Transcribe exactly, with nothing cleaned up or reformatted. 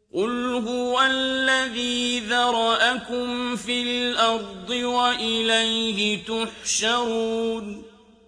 قُلْ هُوَ الَّذِي ذَرَأَكُمْ فِي الْأَرْضِ وَإِلَيْهِ تُحْشَرُونَ